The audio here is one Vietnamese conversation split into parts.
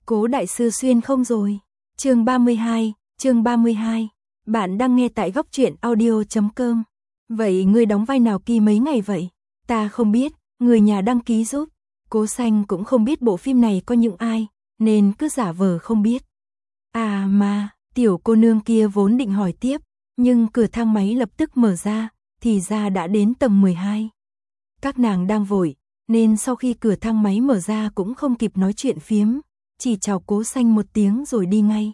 Cố đại sư xuyên không rồi. Chương 32. Bạn đang nghe tại góc truyện audio.com. Vậy ngươi đóng vai nào kỳ mấy ngày vậy? Ta không biết, người nhà đăng ký giúp. Cố Xanh cũng không biết bộ phim này có những ai, nên cứ giả vờ không biết. À mà, tiểu cô nương kia vốn định hỏi tiếp, nhưng cửa thang máy lập tức mở ra, thì ra đã đến tầng 12. Các nàng đang vội, nên sau khi cửa thang máy mở ra cũng không kịp nói chuyện phiếm, chỉ chào Cố Xanh một tiếng rồi đi ngay.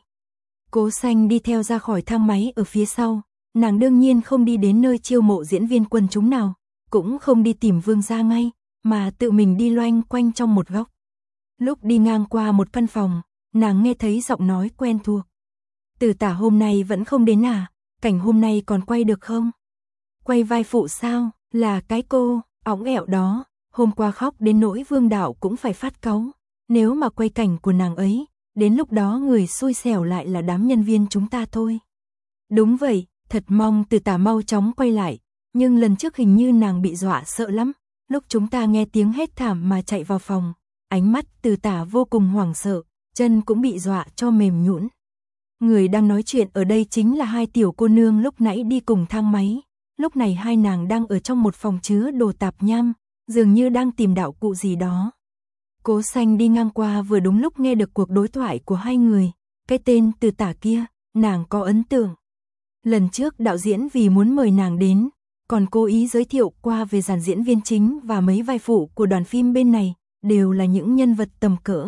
Cố Xanh đi theo ra khỏi thang máy ở phía sau, nàng đương nhiên không đi đến nơi chiêu mộ diễn viên quần chúng nào, cũng không đi tìm Vương gia ngay, mà tự mình đi loanh quanh trong một góc. Lúc đi ngang qua một căn phòng, nàng nghe thấy giọng nói quen thuộc. Từ Tả hôm nay vẫn không đến à, cảnh hôm nay còn quay được không? Quay vai phụ sao, là cái cô, óng ẻo đó, hôm qua khóc đến nỗi Vương đạo cũng phải phát cáu. Nếu mà quay cảnh của nàng ấy, đến lúc đó người xui xẻo lại là đám nhân viên chúng ta thôi. Đúng vậy, thật mong Từ Tả mau chóng quay lại, nhưng lần trước hình như nàng bị dọa sợ lắm, lúc chúng ta nghe tiếng hét thảm mà chạy vào phòng, ánh mắt Từ Tả vô cùng hoảng sợ, chân cũng bị dọa cho mềm nhũn. Người đang nói chuyện ở đây chính là hai tiểu cô nương lúc nãy đi cùng thang máy, lúc này hai nàng đang ở trong một phòng chứa đồ tạp nham, dường như đang tìm đạo cụ gì đó. Cố Xanh đi ngang qua vừa đúng lúc nghe được cuộc đối thoại của hai người, cái tên Từ Tả kia, nàng có ấn tượng. Lần trước đạo diễn vì muốn mời nàng đến, còn cố ý giới thiệu qua về dàn diễn viên chính và mấy vai phụ của đoàn phim bên này, đều là những nhân vật tầm cỡ.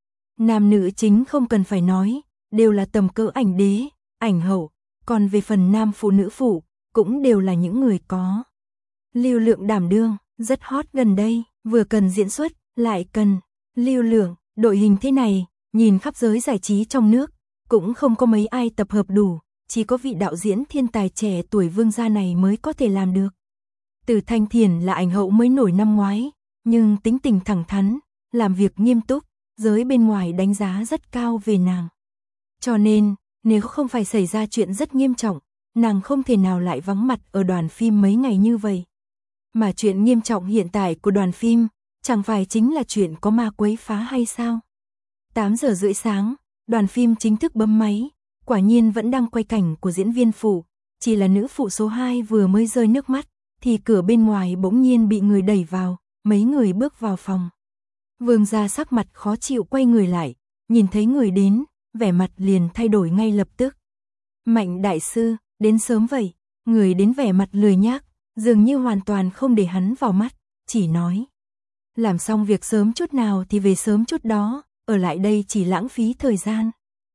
Nam nữ chính không cần phải nói, đều là tầm cỡ ảnh đế, ảnh hậu, còn về phần nam phụ nữ phụ, cũng đều là những người có lưu lượng đảm đương, rất hot gần đây, vừa cần diễn xuất, lại cần lưu lượng, đội hình thế này, nhìn khắp giới giải trí trong nước, cũng không có mấy ai tập hợp đủ, chỉ có vị đạo diễn thiên tài trẻ tuổi Vương gia này mới có thể làm được. Từ Thanh Thiền là ảnh hậu mới nổi năm ngoái, nhưng tính tình thẳng thắn, làm việc nghiêm túc, giới bên ngoài đánh giá rất cao về nàng. Cho nên, nếu không phải xảy ra chuyện rất nghiêm trọng, nàng không thể nào lại vắng mặt ở đoàn phim mấy ngày như vậy. Mà chuyện nghiêm trọng hiện tại của đoàn phim, chẳng phải chính là chuyện có ma quấy phá hay sao? 8 giờ rưỡi sáng, đoàn phim chính thức bấm máy, quả nhiên vẫn đang quay cảnh của diễn viên phụ, chỉ là nữ phụ số 2 vừa mới rơi nước mắt, thì cửa bên ngoài bỗng nhiên bị người đẩy vào, mấy người bước vào phòng. Vương gia sắc mặt khó chịu quay người lại, nhìn thấy người đến, vẻ mặt liền thay đổi ngay lập tức. Mạnh đại sư, đến sớm vậy, người đến vẻ mặt lười nhác, dường như hoàn toàn không để hắn vào mắt, chỉ nói. Làm xong việc sớm chút nào thì về sớm chút đó, ở lại đây chỉ lãng phí thời gian.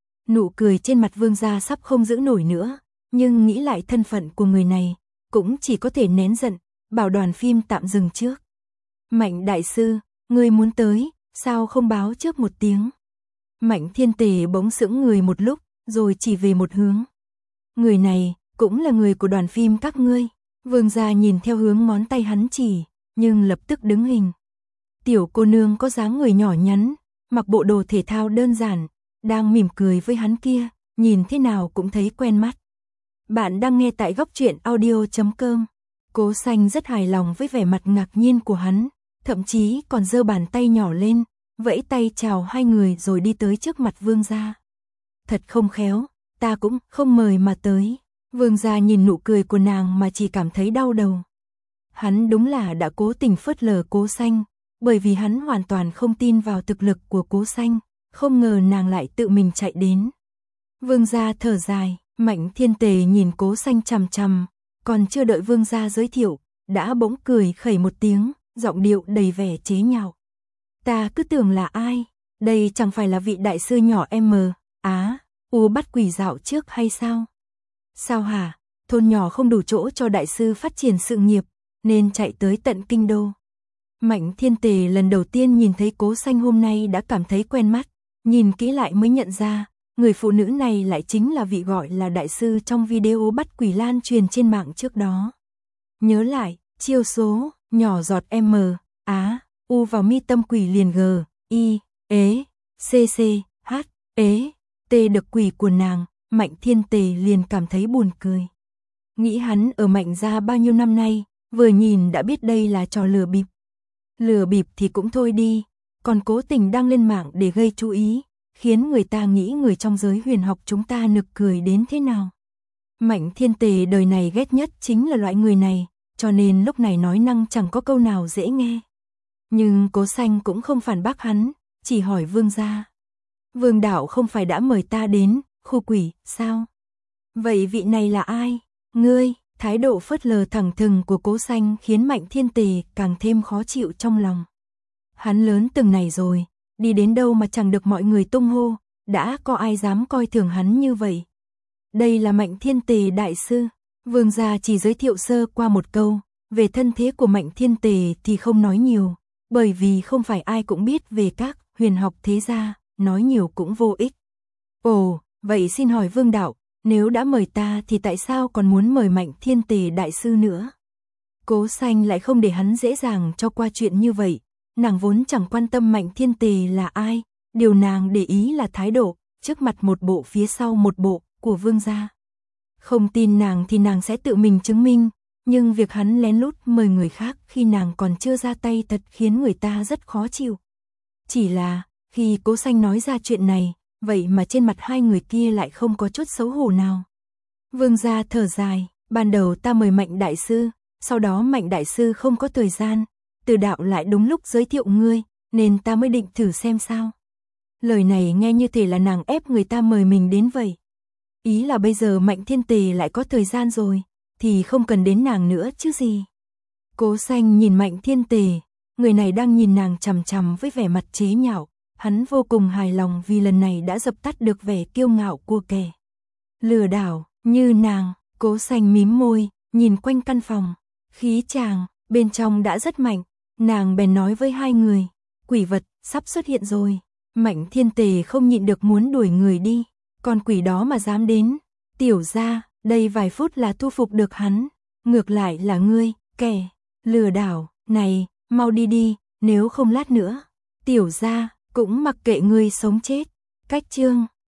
Nụ cười trên mặt Vương gia sắp không giữ nổi nữa, nhưng nghĩ lại thân phận của người này, cũng chỉ có thể nén giận, bảo đoàn phim tạm dừng trước. Mạnh đại sư, người muốn tới, sao không báo trước một tiếng? Mạnh Thiên Tề bỗng sững người một lúc, rồi chỉ về một hướng. Người này, cũng là người của đoàn phim các ngươi. Vương gia nhìn theo hướng ngón tay hắn chỉ, nhưng lập tức đứng hình. Tiểu cô nương có dáng người nhỏ nhắn, mặc bộ đồ thể thao đơn giản, đang mỉm cười với hắn kia, nhìn thế nào cũng thấy quen mắt. Bạn đang nghe tại góc truyện audio.com. Cố Xanh rất hài lòng với vẻ mặt ngạc nhiên của hắn, thậm chí còn giơ bàn tay nhỏ lên, vẫy tay chào hai người rồi đi tới trước mặt Vương gia. Thật không khéo, ta cũng không mời mà tới. Vương gia nhìn nụ cười của nàng mà chỉ cảm thấy đau đầu. Hắn đúng là đã cố tình phớt lờ Cố Xanh, bởi vì hắn hoàn toàn không tin vào thực lực của Cố Xanh, không ngờ nàng lại tự mình chạy đến. Vương gia thở dài, Mạnh Thiên Tề nhìn Cố Xanh chằm chằm, còn chưa đợi Vương gia giới thiệu, đã bỗng cười khẩy một tiếng, giọng điệu đầy vẻ chế nhạo. Ta cứ tưởng là ai, đây chẳng phải là vị đại sư nhỏ U bắt quỷ dạo trước hay sao? Sao hả, thôn nhỏ không đủ chỗ cho đại sư phát triển sự nghiệp, nên chạy tới tận kinh đô. Mạnh Thiên Tề lần đầu tiên nhìn thấy Cố Xanh hôm nay đã cảm thấy quen mắt, nhìn kỹ lại mới nhận ra, người phụ nữ này lại chính là vị gọi là đại sư trong video bắt quỷ lan truyền trên mạng trước đó. Nhớ lại, chiêu số, nhỏ giọt U vào mi tâm quỷ liền T được quỷ của nàng, Mạnh Thiên Tề liền cảm thấy buồn cười. Nghĩ hắn ở Mạnh gia bao nhiêu năm nay, vừa nhìn đã biết đây là trò lừa bịp. Lừa bịp thì cũng thôi đi, còn cố tình đăng lên mạng để gây chú ý, khiến người ta nghĩ người trong giới huyền học chúng ta nực cười đến thế nào. Mạnh Thiên Tề đời này ghét nhất chính là loại người này, cho nên lúc này nói năng chẳng có câu nào dễ nghe. Nhưng Cố Xanh cũng không phản bác hắn, chỉ hỏi Vương gia. Vương đạo không phải đã mời ta đến, khu quỷ, sao? Vậy vị này là ai? Ngươi, thái độ phớt lờ thẳng thừng của Cố Xanh khiến Mạnh Thiên Tề càng thêm khó chịu trong lòng. Hắn lớn từng này rồi, đi đến đâu mà chẳng được mọi người tung hô, đã có ai dám coi thường hắn như vậy. Đây là Mạnh Thiên Tề đại sư. Vương gia chỉ giới thiệu sơ qua một câu, về thân thế của Mạnh Thiên Tề thì không nói nhiều, bởi vì không phải ai cũng biết về các huyền học thế gia, nói nhiều cũng vô ích. Ồ, vậy xin hỏi Vương đạo, nếu đã mời ta thì tại sao còn muốn mời Mạnh Thiên Tề đại sư nữa? Cố Xanh lại không để hắn dễ dàng cho qua chuyện như vậy, nàng vốn chẳng quan tâm Mạnh Thiên Tề là ai, điều nàng để ý là thái độ, trước mặt một bộ phía sau một bộ, của Vương gia. Không tin nàng thì nàng sẽ tự mình chứng minh, nhưng việc hắn lén lút mời người khác khi nàng còn chưa ra tay thật khiến người ta rất khó chịu. Chỉ là, khi Cố Xanh nói ra chuyện này, vậy mà trên mặt hai người kia lại không có chút xấu hổ nào. Vương gia thở dài, ban đầu ta mời Mạnh đại sư, sau đó Mạnh đại sư không có thời gian, Từ đạo lại đúng lúc giới thiệu ngươi, nên ta mới định thử xem sao. Lời này nghe như thể là nàng ép người ta mời mình đến vậy. Ý là bây giờ Mạnh Thiên Tề lại có thời gian rồi, thì không cần đến nàng nữa chứ gì. Cố Xanh nhìn Mạnh Thiên Tề, người này đang nhìn nàng chằm chằm với vẻ mặt chế nhạo, hắn vô cùng hài lòng vì lần này đã dập tắt được vẻ kiêu ngạo của kẻ lừa đảo như nàng. Cố Xanh mím môi, nhìn quanh căn phòng, khí chàng bên trong đã rất mạnh, nàng bèn nói với hai người, quỷ vật sắp xuất hiện rồi. Mạnh Thiên Tề không nhịn được muốn đuổi người đi, con quỷ đó mà dám đến, tiểu gia, đây vài phút là thu phục được hắn, ngược lại là ngươi, kẻ lừa đảo, này, mau đi đi, nếu không lát nữa, tiểu gia cũng mặc kệ ngươi sống chết. Cách chương